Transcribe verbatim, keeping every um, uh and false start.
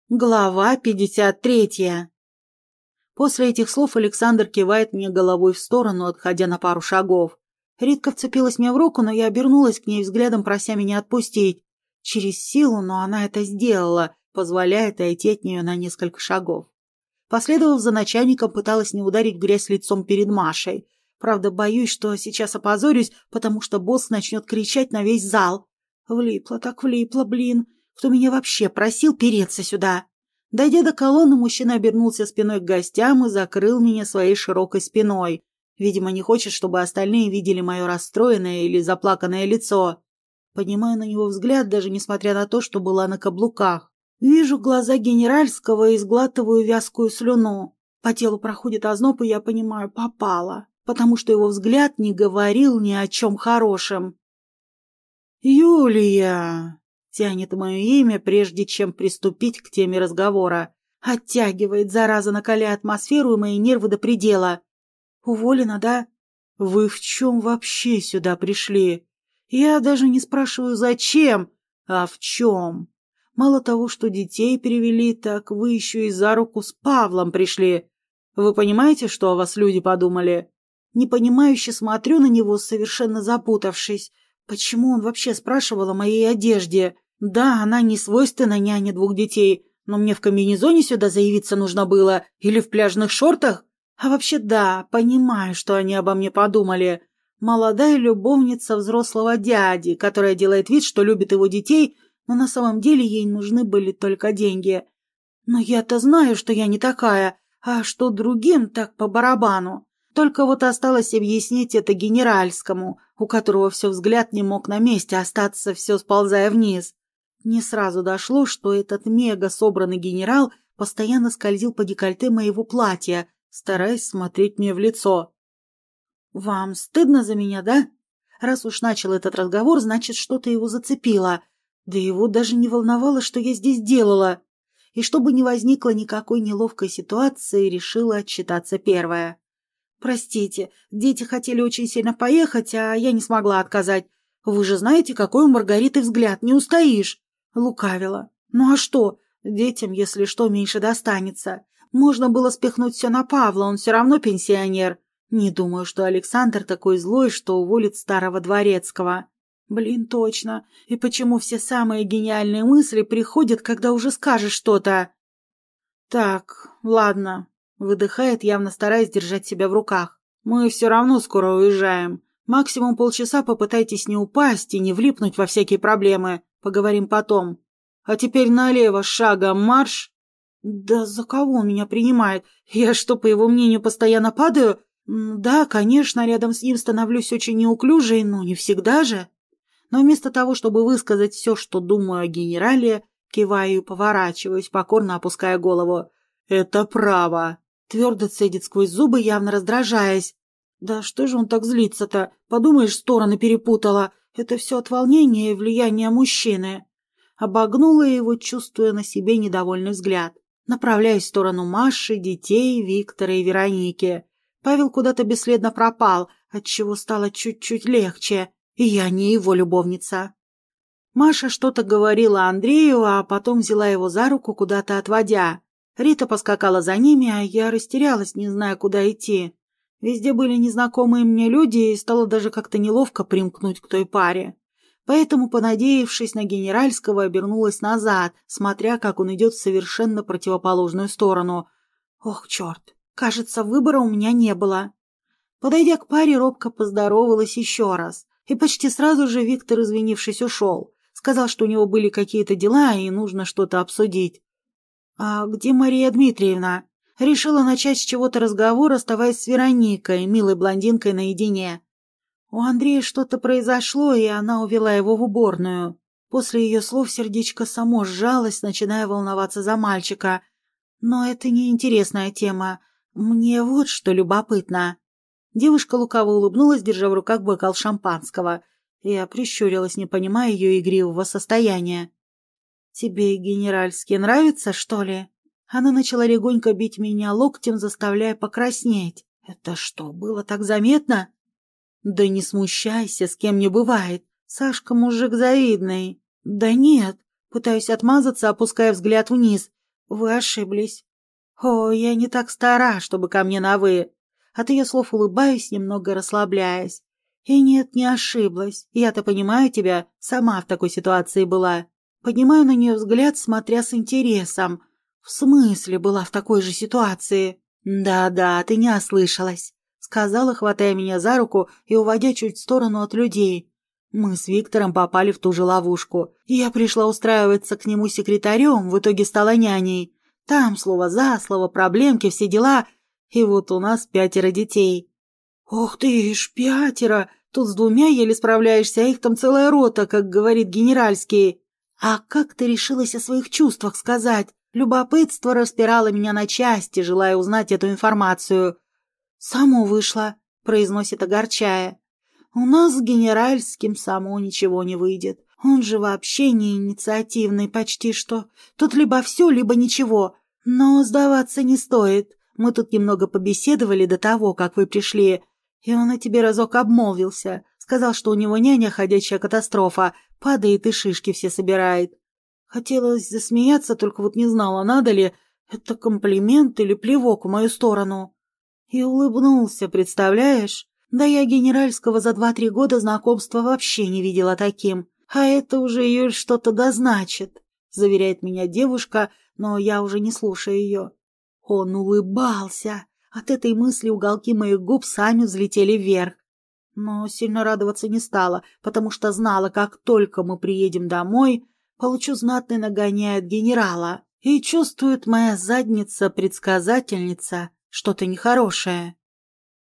Глава пятьдесят третья. После этих слов Александр кивает мне головой в сторону, отходя на пару шагов. Ритка вцепилась мне в руку, но я обернулась к ней взглядом, прося меня отпустить. Через силу, но она это сделала, позволяя отойти от нее на несколько шагов. Последовав за начальником, пыталась не ударить в грязь лицом перед Машей. Правда, боюсь, что сейчас опозорюсь, потому что босс начнет кричать на весь зал. Влипла так влипла, блин. Кто меня вообще просил переться сюда? Дойдя до колонны, мужчина обернулся спиной к гостям и закрыл меня своей широкой спиной. Видимо, не хочет, чтобы остальные видели мое расстроенное или заплаканное лицо. Поднимаю на него взгляд, даже несмотря на то, что была на каблуках. Вижу глаза генеральского и сглатываю вязкую слюну. По телу проходит озноб, и я понимаю, попала, потому что его взгляд не говорил ни о чем хорошем. «Юлия!» Тянет мое имя, прежде чем приступить к теме разговора. Оттягивает, зараза, накаляя атмосферу и мои нервы до предела. Уволена, да? Вы в чем вообще сюда пришли? Я даже не спрашиваю, зачем, а в чем. Мало того, что детей перевели, так вы еще и за руку с Павлом пришли. Вы понимаете, что о вас люди подумали? Непонимающе смотрю на него, совершенно запутавшись. Почему он вообще спрашивал о моей одежде? Да, она не свойственна няне двух детей, но мне в комбинезоне сюда заявиться нужно было или в пляжных шортах? А вообще да, понимаю, что они обо мне подумали. Молодая любовница взрослого дяди, которая делает вид, что любит его детей, но на самом деле ей нужны были только деньги. Но я-то знаю, что я не такая, а что другим так по барабану. Только вот осталось объяснить это генеральскому, у которого все взгляд не мог на месте остаться, все сползая вниз. Не сразу дошло, что этот мега-собранный генерал постоянно скользил по декольте моего платья, стараясь смотреть мне в лицо. «Вам стыдно за меня, да? Раз уж начал этот разговор, значит, что-то его зацепило. Да его даже не волновало, что я здесь делала. И чтобы не возникло никакой неловкой ситуации, решила отчитаться первая. Простите, дети хотели очень сильно поехать, а я не смогла отказать. Вы же знаете, какой у Маргариты взгляд, не устоишь». Лукавила. Ну а что? Детям, если что, меньше достанется. Можно было спихнуть все на Павла, он все равно пенсионер. Не думаю, что Александр такой злой, что уволит старого дворецкого. Блин, точно. И почему все самые гениальные мысли приходят, когда уже скажешь что-то? Так, ладно. Выдыхает, явно стараясь держать себя в руках. Мы все равно скоро уезжаем. Максимум полчаса попытайтесь не упасть и не влипнуть во всякие проблемы. Поговорим потом. А теперь налево, шагом марш. Да за кого он меня принимает? Я что, по его мнению, постоянно падаю? Да, конечно, рядом с ним становлюсь очень неуклюжей, но не всегда же. Но вместо того, чтобы высказать все, что думаю о генерале, киваю и поворачиваюсь, покорно опуская голову. «Это право!» Твердо цедит сквозь зубы, явно раздражаясь. Да что же он так злится-то? Подумаешь, стороны перепутала. Это все от волнения и влияния мужчины. Обогнула его, чувствуя на себе недовольный взгляд. Направляюсь в сторону Маши, детей, Виктора и Вероники. Павел куда-то бесследно пропал, отчего стало чуть-чуть легче. И я не его любовница. Маша что-то говорила Андрею, а потом взяла его за руку, куда-то отводя. Рита поскакала за ними, а я растерялась, не зная, куда идти. Везде были незнакомые мне люди, и стало даже как-то неловко примкнуть к той паре. Поэтому, понадеявшись на генеральского, обернулась назад, смотря, как он идет в совершенно противоположную сторону. Ох, черт, кажется, выбора у меня не было. Подойдя к паре, робко поздоровалась еще раз. И почти сразу же Виктор, извинившись, ушел. Сказал, что у него были какие-то дела, и нужно что-то обсудить. «А где Мария Дмитриевна?» Решила начать с чего-то разговор, оставаясь с Вероникой, милой блондинкой, наедине. У Андрея что-то произошло, и она увела его в уборную. После ее слов сердечко само сжалось, начиная волноваться за мальчика. Но это не интересная тема. Мне вот что любопытно. Девушка лукаво улыбнулась, держа в руках бокал шампанского. Я прищурилась, не понимая ее игривого состояния. «Тебе генеральский нравится, что ли?» Она начала легонько бить меня локтем, заставляя покраснеть. «Это что, было так заметно?» «Да не смущайся, с кем не бывает. Сашка мужик завидный». «Да нет». Пытаюсь отмазаться, опуская взгляд вниз. Вы ошиблись. О, я не так стара, чтобы ко мне на «вы». От ее слов улыбаюсь, немного расслабляясь. И нет, не ошиблась. Я-то понимаю тебя, сама в такой ситуации была. Поднимаю на нее взгляд, смотря с интересом. В смысле была в такой же ситуации? Да-да, ты не ослышалась, сказала, хватая меня за руку и уводя чуть в сторону от людей. Мы с Виктором попали в ту же ловушку. Я пришла устраиваться к нему секретарем, в итоге стала няней. Там слово за слово, проблемки, все дела. И вот у нас пятеро детей. Ох ты ж, пятеро! Тут с двумя еле справляешься, а их там целая рота, как говорит генеральский. А как ты решилась о своих чувствах сказать? Любопытство распирало меня на части, желая узнать эту информацию. «Само вышло», — произносит, огорчая. «У нас с генеральским само ничего не выйдет. Он же вообще не инициативный почти что. Тут либо все, либо ничего. Но сдаваться не стоит. Мы тут немного побеседовали до того, как вы пришли, и он о тебе разок обмолвился. Сказал, что у него няня ходячая катастрофа, падает и шишки все собирает. Хотелось засмеяться, только вот не знала, надо ли, это комплимент или плевок в мою сторону. И улыбнулся, представляешь? Да я генеральского за два-три года знакомства вообще не видела таким. А это уже ее что-то дозначит, заверяет меня девушка, но я уже не слушаю ее. Он улыбался. От этой мысли уголки моих губ сами взлетели вверх. Но сильно радоваться не стала, потому что знала, как только мы приедем домой, получу знатный нагоняй от генерала. И чувствует моя задница-предсказательница что-то нехорошее.